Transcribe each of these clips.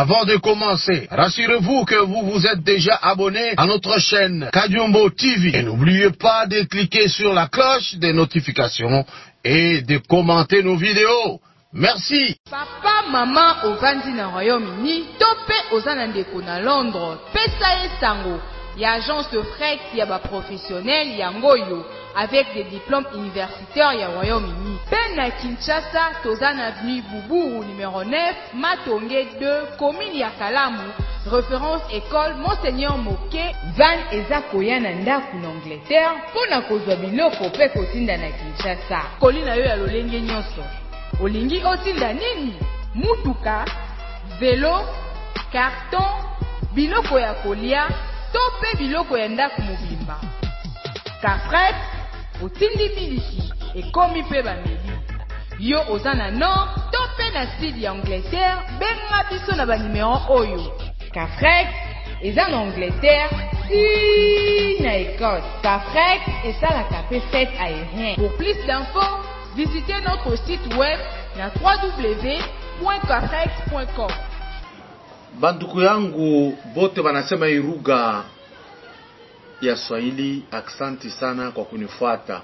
Avant de commencer, rassurez-vous que vous vous êtes déjà abonné à notre chaîne Kadiombo TV. Et n'oubliez pas de cliquer sur la cloche des notifications et de commenter nos vidéos. Merci. Papa, maman, au vandi na Royaume-Uni, topé aux anandeko na Londres, pesa sango. Il y a agence de fret, il y a professionnel, il y a ngoyo, avec des diplômes universitaires, il y a Royaume-Uni. Ben à Kinshasa, Tozan Avenue Boubou, numéro 9, Matonge 2, commune Yakalamu, référence école Monseigneur Moké, Van Eza Koyana Ndaku en Angleterre, pour na kozwa biloko pe kotinda na Kinshasa. Kolina yo ya lolenge nyonso. Olingi otinda nini? Mutuka, vélo, carton, biloko ya kolia, tope biloko ya ndaku mobimba. Kafret, otindi miliki, ekomi pe bameli. Yo ozana nord, tope na sud ya Angleterre, benga biso na ba numéro oyo. Kafret, eza na Angleterre, si na Écosse. Kafret, eza la capé fête aérien. Pour plus d'infos, visitez notre site web na www.kafret.com. Banduku yangu bote wanasema iruga ya Swahili, aksanti sana kwa kunifuata.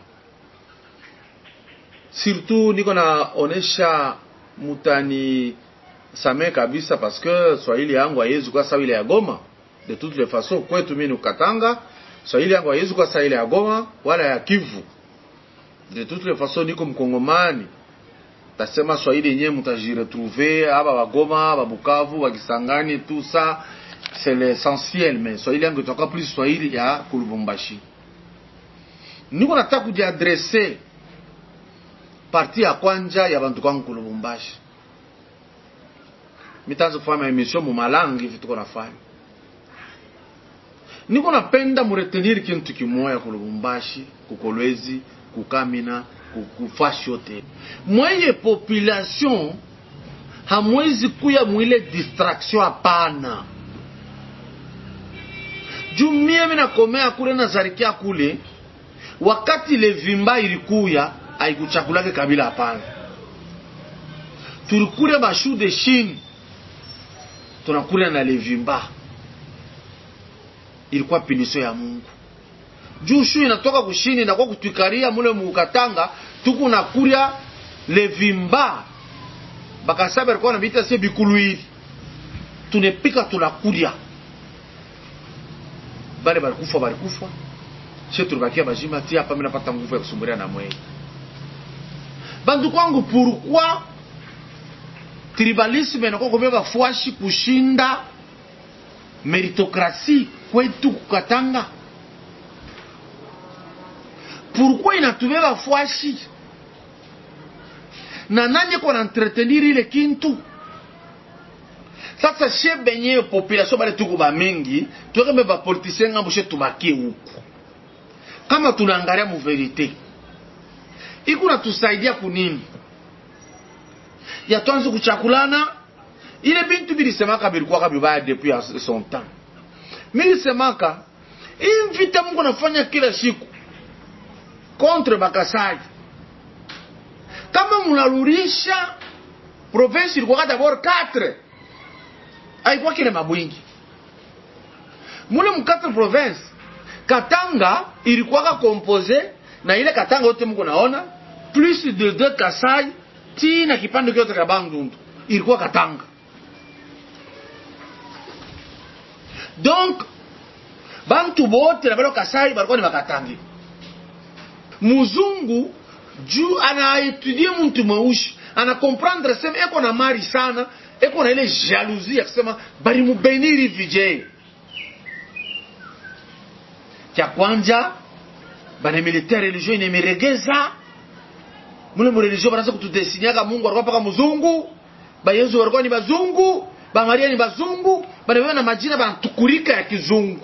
Surtout niko naonesha mutani same kabisa parce que Swahili yangu hayezu kwa sawa ile ya Goma. De toutes les façons kwetu mimi Katanga, Swahili yangu hayezu kwa sawa ile ya Goma wala ya Kivu. De toutes les façons niko mkongomani. Tasema Swahili yenyewe mutajiretrouver aba wa Goma, aba Bukavu, wa Kisangani, tout ça c'est l'essentiel, mais Swahili yangu itoka plus Swahili ya Kulubumbashi. Niko nataka kujiadresser parti ya kwanja ya bantu kwangu Kulubumbashi. Mitanzo kufanya emission mu malangi vitu kona fanya. Niko napenda muretenir kintu kimoya Kulubumbashi, kukolwezi, kukamina, kufashi yote. Mwenye population hamwezi kuya mwile distraction hapana. Jumie mina komea kule na zarikia kule, wakati levimba ilikuya, haikuchakulake kabila hapana. Tulikule bashu de Chine, tunakule na levimba. Ilikuwa pinisho ya Mungu. Jushu inatoka kushini na kwa kutuikaria mule mukatanga, tuku nakuria levimba. Baka sabe alikuwa na bita se bikuluiri. Tunepika tunakuria. Bale balikufa. Shetu tulibakia bajima tia hapa mimi napata nguvu ya kusumburia na mwe. Bandu kwangu pourquoi tribalisme na kwa kubeba fuashi kushinda meritokrasi kwetu kukatanga? Pourquoi inatubeba fuashi? Na nanye kwa entretenir ile kintu? Sasa shebenye population bale tuko ba mingi, tuweke ba politiciens ngambo shetu bakie huko. Kama tunaangalia mu verite, ikuna tusaidia kunini? Ya tuanze kuchakulana, ile bintu bilisemaka bilikuwa kabibaya depuis son temps. Mimi semaka, invite Mungu nafanya kila siku contre Bakasai. Kama munalurisha province ilikuwa d'abord 4. Haikuwa kile mabwingi. Mule mu 4 province, Katanga ilikuwa composé na ile Katanga yote mko naona plus de 2 Kasai tina kipande kyote cha Bandundu. Ilikuwa Katanga. Donc bantu bote na balo Kasai balikuwa ni Bakatangi. Muzungu juu ana étudier mtu mweusi, ana comprendre sema eko na mari sana, eko na ile jalousie akisema bali mubeniri vijay. Kia kwanja bana militaire religieux inemeregeza. Mule mu religieux banaanza kutudesinyaka Mungu alikuwa paka mzungu, ba Yesu walikuwa ni bazungu, ba Maria ni bazungu, bana na majina banatukurika ya kizungu.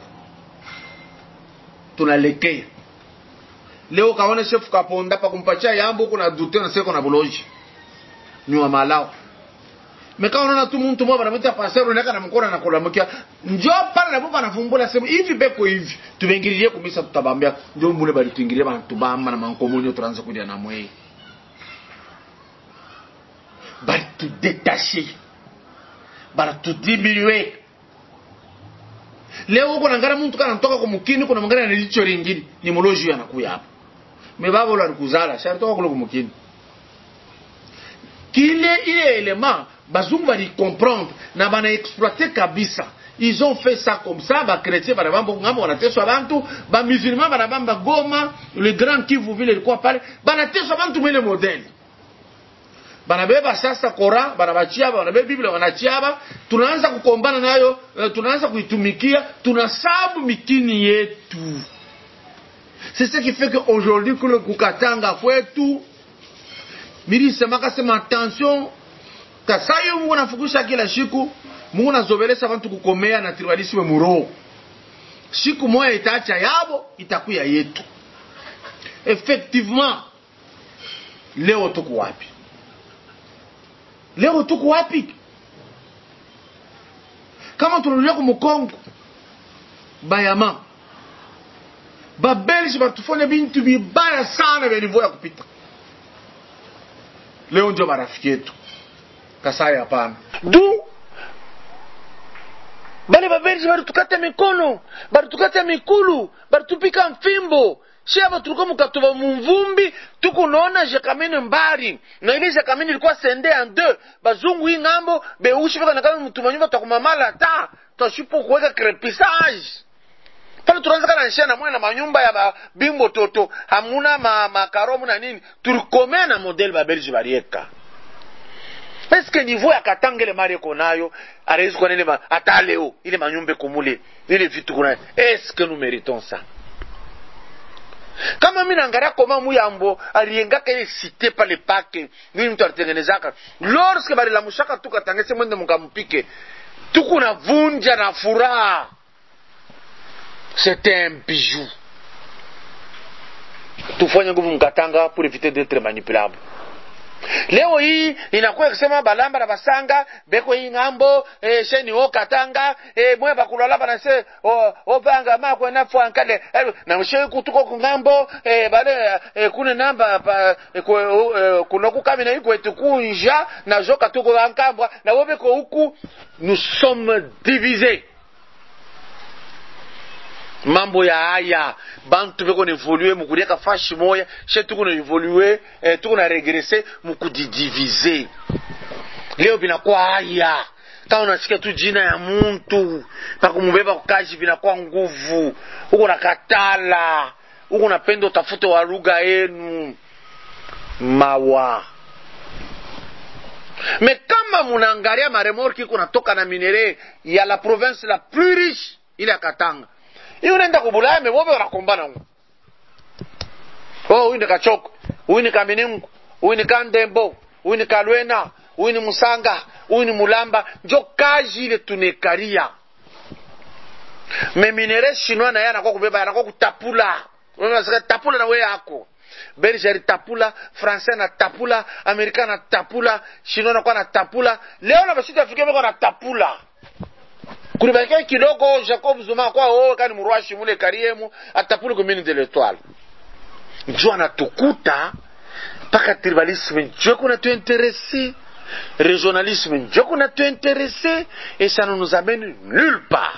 Tunalekea. Leo kaona chef kaponda pa kumpatia yambo kuna dute na seko na boloji. Ni wa malao. Meka unaona tu mtu mmoja anamwita pasero unaka na mkora na kulamukia. Njoo pale na baba anafumbula sema hivi beko hivi. Tubengilie kumisa tutabambia. Njoo mule bali tuingilie bana tubamba na mankomonyo tuanze kuja na mwe. Bali tu détacher. bara tudimiwe. Leo uko nangara mtu kana ntoka kwa mukini kuna mangara na licho lingine ni moloji anakuya hapa. Mebabo la kuzala shartoka kule kumukini. Kile ile élément bazungu bali comprendre na bana exploiter kabisa. Ils ont fait ça comme ça, ba chrétien bana bambo ngamo wanateswa bantu, ba musulman bana bamba Goma, le grand Kivu vile ilikuwa pale, bana teswa bantu mwele modèle. Bana beba sasa Koran, bana bachiaba, bana beba Biblia wanachiaba, tunaanza kukombana nayo, tunaanza kuitumikia, tunasabu mikini yetu. C'est ce qui fait que aujourd'hui que le kukatanga kwetu miri semaka sema attention kasayo Mungu nafukusha kila siku Mungu nazobelesa bantu kukomea na tribalisme muro siku moja itaacha yabo itakuya yetu. Effectivement leo tuko wapi? Leo tuko wapi? Kama tunarudia kwa Kongo bayama ba Belge batufanya bintu bibaya sana vya niveau ya kupita. Leo ndio marafiki yetu. Kasai hapana. Bale ba Belge baritukata mikono, baritukata mikulu, baritupika mfimbo. Shaba tulikuwa mkatuba mvumbi, tukunaona Jekamine mbari. Na ile Jekamine ilikuwa sende en deux. Bazungu hii ngambo, beushi baka nakama mtumanyumba takumamala ta. Tashipo kuweka crepissage. Pale tunaanza kana nshana mwana manyumba ya bimbo toto, hamuna makaromu na nini. Tulikomea na model ba Belge barieka. Est-ce que niveau ya katangele mari konayo, arezi kwa nile ata leo, ile manyumbe kumule, ile vitu kunayo. Est-ce que nous méritons ça? Kama mimi naangalia koma muyambo aliengaka ile cité pale pake nini mtu alitengenezaka lorsque bali la mushaka tukatangese mwende mkampike tukuna vunja na furaha. C'était un bijou. Tufanye nguvu mkatanga pour éviter d'être manipulable. Leo hii inakuwa kusema balamba na basanga beko hii ngambo sheni o katanga mwe bakulala bana se o banga makwe na fwankale na mshe kutuko ku ngambo bale kuna namba kuna kukami na iko etukunja na joka tuko ankambwa na wobeko huku. Nous sommes divisés. Mambo ya haya bantu beko évoluer mukurieka fashi moya shetu kuna évoluer tukuna regresser mukudidiviser. Leo binakuwa haya kama unasikia tu jina ya muntu pakumubeba kukaji binakuwa nguvu uko nakatala uko napenda utafute wa lugha yenu mawa. Mais kama munaangalia maremorki kuna toka na minere ya la province la plus riche ile ya Katanga. Iyo nenda kubulaya mebobe wanakombana ngo. Huyu ni Kachoko, huyu ni Kaminingu, huyu ni Kandembo, huyu ni Kalwena, huyu ni Musanga, huyu ni Mulamba, njo kaji ile tunekaria. Meminere chinois na yana kwa kubeba yana kwa kutapula. Wewe sasa tapula na wewe yako. Belge tapula, français na tapula, americain na tapula, chinois na kwa na tapula. Leo na bashita Afrika bako na tapula. Kulibaki kidogo Jacob Zuma kwa kani mruashi mule kariemu atapulu commune de l'Étoile. Njoo anatukuta paka tribalisme njoo kuna tu intéressé, régionalisme njoo kuna tu intéressé et ça ne nous amène nulle part.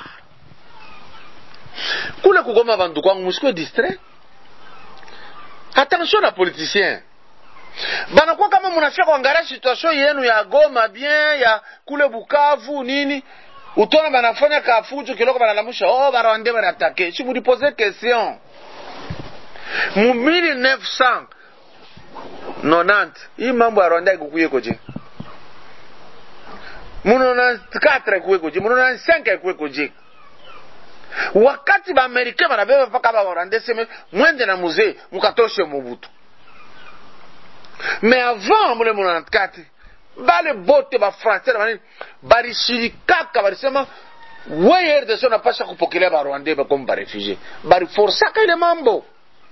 Kule kugoma bandu kwangu musiko distrait. Attention na politicien. Bana kwa kama mnafika kuangalia situation yenu ya Goma bien ya kule Bukavu nini utona banafanya kafujo kiloko banalamusha barwande baratake. Si vous lui posez question mu 1990 hii mambo ya Rwanda ikukuye koje mu 94 ikukuye koje mu 95 ikukuye koje wakati ba Amerika banabeba paka ba Rwanda sema mwende na muzee mukatoshe Mobutu. Mais avant mu 94 bale bote ba français bani barishirikaka barisema wewe RDC unapasha kupokelea ba Rwanda comme ba réfugiés bari forçaka ile mambo.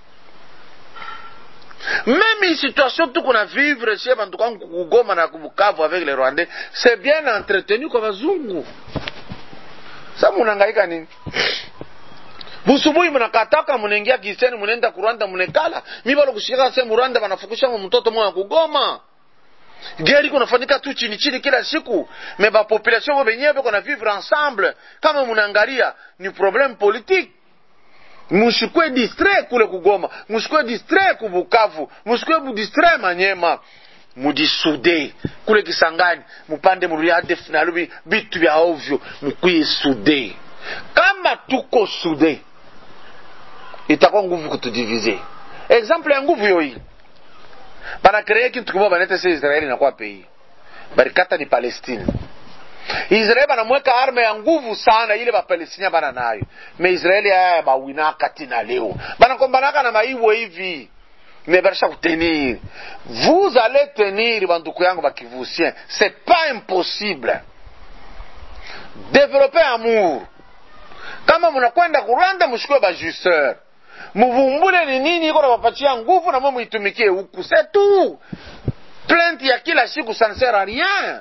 Même une situation tout qu'on a vivre chez bantu kwa Goma na Bukavu avec les Rwandais c'est bien entretenu kwa bazungu. Sasa mnahangaika nini? Busubuhi mnakataka mnaingia kiseni mnaenda ku Rwanda mnekala mimi bado kushika sema Rwanda banafukusha mtoto mwa kugoma. Guerre kunafanyika tu chini chini kila siku. Mais ba population wenyewe kuna vivre ensemble. Kama mnaangalia ni problème politique. Musikwe distrait kule kugoma, musikwe distrait kubukavu, musikwe distrait Manyema. Mudisude kule Kisangani, mupande muriade finalubi bitu vya ovyo, mukwie sude. Kama tuko sude, itakuwa nguvu kutudivize. Exemple ya nguvu yoi. Bana kreye kintu kimo banete se Israeli na kwa pays. Barikata ni Palestine. Israeli banamweka arme ya nguvu sana ile ba Palestina bana nayo. Me Israeli haya ba winaka tina leo. Bana kombanaka na maiwo hivi. Mais barisha kutenir. Vous allez tenir banduku yangu bakivusien. C'est pas impossible. Développer amour. Kama mnakwenda Rwanda mshikwe ba justeur. Muvumbule ni nini iko na wapatia nguvu na mwe itumikie huku. C'est tout. Plainte ya kila siku ça ne sert à rien.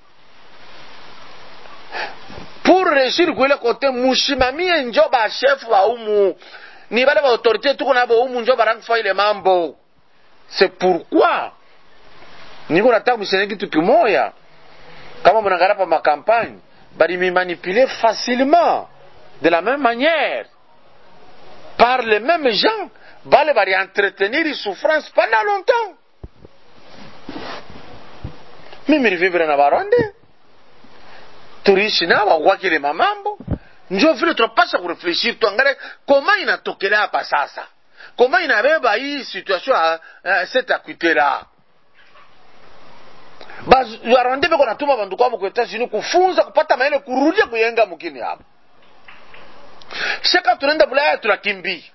Pour réussir kwa ile kote mushimamie njoba chef wa umu. Ni bale ba autorité tuko na bo umu njoba ranfa ile mambo. C'est pourquoi niko nataka msene kitu kimoya. Kama mnaangalia pa ma campagne, bali mi manipuler facilement de la même manière. Par les mêmes gens, bale bali entretenir les souffrances pendant longtemps. Mimi vivre na Baronde. Turishi na wakile mamambo. Njo vile tunapaswa kurefleshir tuangalie koma inatokelea hapa sasa. Koma inabeba hii situation cette acuité là. Basi Baronde beko natuma bandu kwa mu Etats-Unis kufunza kupata maele kurudia kuyenga mukini hapa. Shaka tunaenda Bulaya tunakimbi.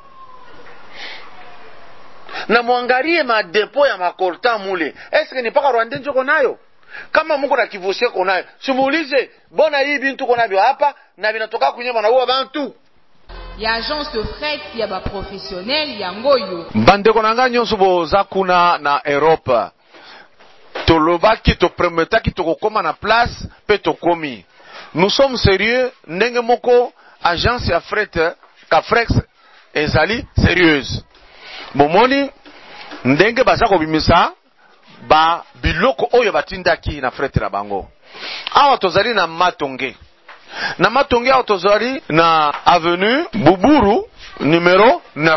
Na muangalie madepo ya makolta mule. Eske ni paka Rwanda njoko nayo? Kama Mungu na kivusie konayo, simuulize bona hii bintu konabyo hapa na binatoka kunyema na huwa bantu. Ya agence fret ya ba professionnel ya ngoyo. Mbande konanga nyonso boza kuna na Europe. Tolobaki to prometaki to kokoma na place pe to komi. Nous sommes sérieux ndenge moko agence ya fret Cafrex ezali sérieuse. Bomoni ndenge baza ko bimisa ba biloko oyo batindaki na fret na bango. Awa tozali na Matonge. Na Matonge awa tozali na avenue Buburu numéro 9.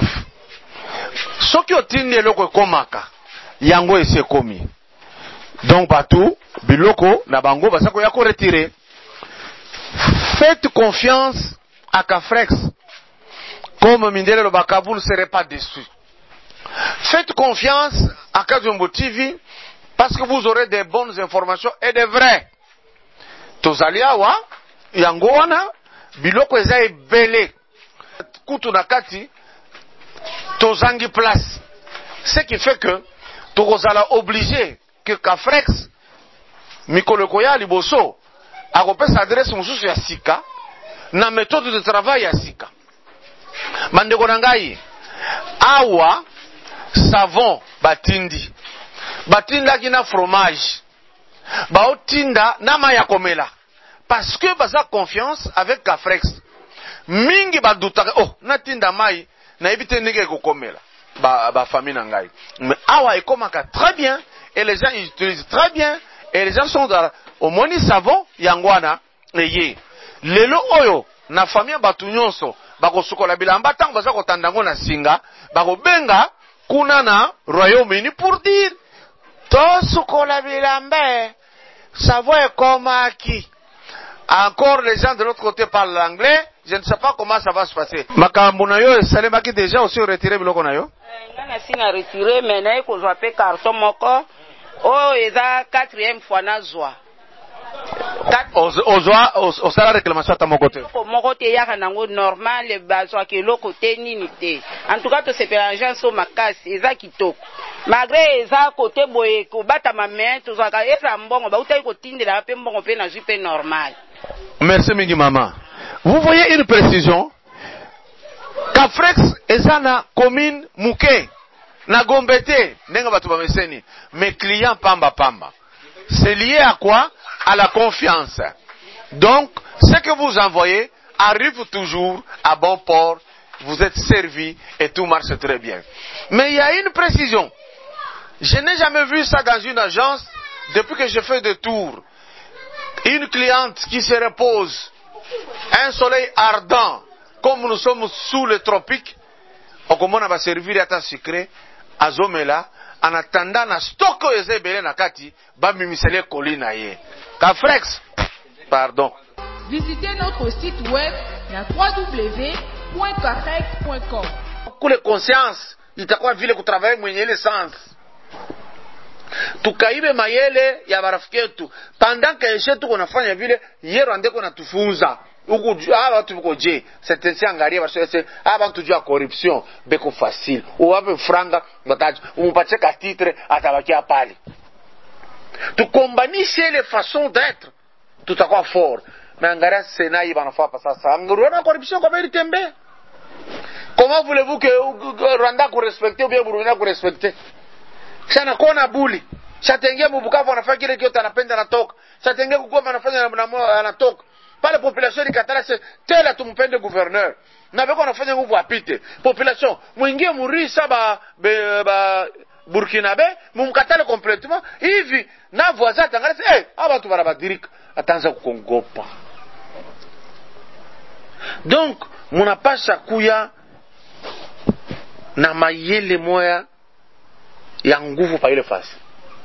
Soki otindi eloko ekomaka yango ese komi. Donc batu biloko na bango basako ya ko retirer. Faites confiance à Cafrex. Comme Mindele le Bakabu ne serait pas déçu. Faites confiance à Kajumbo TV parce que vous aurez des bonnes informations et des vraies. Tozaliawa, yangoana, biloko eza ebele. Kutu nakati, tozangi place. Ce qui fait que, tozala obligé que Cafrex, Mikolokoya liboso, akopesa adresse mususu ya sika, na méthode de travail ya sika. Mandeko nangai, awa, savon batindi. Batinda kina fromage. Baotinda na maya komela. Parce que baza confiance avec Cafrex. Mingi badutaka, oh, natinda mai, na ebite nige kokomela. Ba famille nangai. Mais awa ekomaka très bien, et les gens utilisent très bien, et les gens sont dans, au moni savon, yangwana, eye. Lelo oyo, na famille batu nyonso, bako sukola bilamba, tango baza kotandango na singa, bako benga, kuna na Royaume-Uni pour dire to sukola bilambe savoir comment qui. Encore les gens de l'autre côté parlent l'anglais, je ne sais pas comment ça va se passer. Makambo na yo esalemaki déjà aussi retiré biloko na yo? Ngana sina retiré mais na ko zwa pe carton moko o eza 4e fois na zwa. Osala réclamation à mon côté. Mon côté ya nango normal le bazwa ke loko te nini te. En tout cas to c'est agence au makasi eza kitoko. Malgré eza côté boye ko bata ma main to zwa ka eza mbongo ba utai ko tindela pe mbongo pe na jupe normal. Merci mingi maman. Vous voyez une précision. Cafrex eza na commune Muke na Gombete nenga batu ba meseni. Mes clients pamba pamba. C'est lié à quoi? À la confiance. Donc, ce que vous envoyez arrive toujours à bon port, vous êtes servi et tout marche très bien. Mais il y a une précision. Je n'ai jamais vu ça dans une agence depuis que je fais des tours, une cliente qui se repose, un soleil ardent, comme nous sommes sous les tropiques, on va servir à ta sucré, à Zomela, en attendant na stock ezebele na kati, ba mimisele kolina ye. Cafrex, pardon. Visitez notre site web na www.cafrex.com. Kule conscience, itakuwa vile kutravailler mwenye ile sens. Tukaibe mayele ya barafiki yetu. Pendant que yetu kunafanya vile, yero andeko natufunza. Uku aba watu biko je, sentensi angaria basese aba watu jua corruption beko facile. Uwape franga bataji, umpatie ka titre atabakia pale. Tukombanishe les façons d'être, tutakuwa fort. Mais angaria Sénat banafaa pa sasa. Angaria corruption kwa beli tembe. Comment voulez-vous que Rwanda ko respecter ou bien Burundi ko respecter? Sana kona buli. Shatenge Bubukavu anafanya kile kiote anapenda anatoka. Shatenge Kugoma anafanya anatoka. Pale population ikatala se tela tumpende gouverneur. Na beko anafanya nguvu apite. Population mwingie murisa ba Burkinabe mumkatale complètement hivi na voisin tangala se abantu barabadirika atanza kukongopa. Donc munapasha kuya na mayele moya ya nguvu pa ile fasi.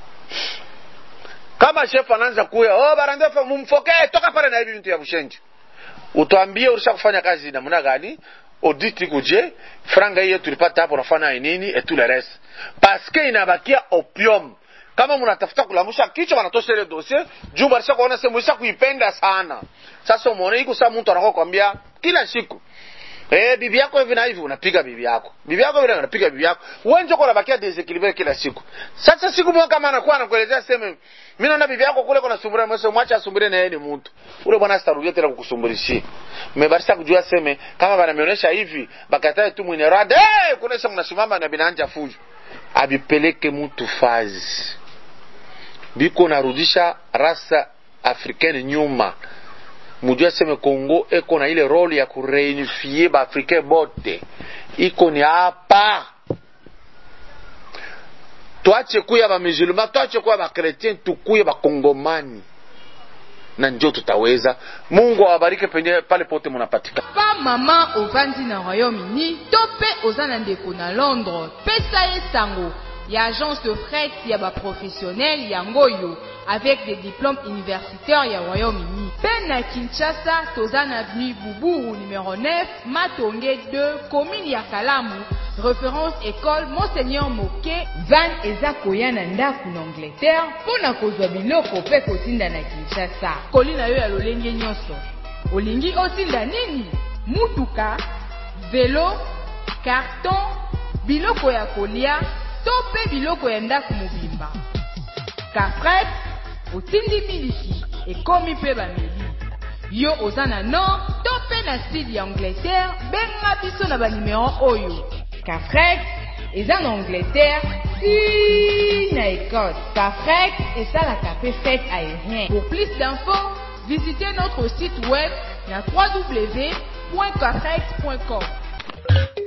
Kama chef anaanza kuya, barandefa mumfoke toka pale na hivi vitu ya bushenji. Utuambie ulisha kufanya kazi namna gani? Audit kuje, franga hiyo tulipata hapo nafanya nini et tout le reste. Parce que inabakia opium. Kama mnatafuta kulamusha kichwa wanatosha ile dossier, juu barisha kuona sema mwisha kuipenda sana. Sasa umeona iko saa mtu anakuambia kila siku bibi yako hivi na hivi unapiga bibi yako. Bibi yako hivi unapiga bibi yako. Wewe njoo unabakia desequilibre kila siku. Sasa siku moja kama anakuwa anakuelezea sema mimi naona bibi yako kule kuna sumbura mweso mwacha asumbure na yeye ni mtu. Ule bwana sitarudia tena kukusumburishia. Mmebarisa kujua sema kama bananionyesha hivi bakatae tu mwenye rada kuna sema mnasimama na binanja fujo. Abipeleke mtu fazi. Biko narudisha rasa africaine nyuma. Mujua seme Kongo eko na ile role ya kureunifie ba Afrika bote. Iko ni hapa. Tuache kuya ba musulman, tuache kuya ba chrétien, tukuye ba kongomani. Na njoo tutaweza. Mungu awabariki penye pale pote mnapatika. Pa mama ovandi na Royaume-Uni, tope ozana ndeko na Londres. Pesa esango ya agence de fret ya ba professionnel ya ngoyo avec des diplômes universitaires ya Royaume-Uni. Pena Kinshasa, Tozana avenue Boubou numéro 9, Matonge 2, commune ya Kalamu, référence école Monseigneur Moke, van eza koya na ndaku na Angleterre, pona kozwa biloko pe kotinda na Kinshasa. Kolina yo ya lolenge nyonso. Olingi otinda nini? Mutuka, vélo, carton, biloko ya kolia, tope biloko ya ndaku mobimba. Cafret, otindi miliki, ekomi pe bameli. Yo ozana nord, tope na sud ya Angleterre, benga biso na ba numéro oyo. Cafret, eza na Angleterre, si na Écosse. Cafret, esalaka pe fête aérien. Pour plus d'infos, visitez notre site web na www.cafret.com.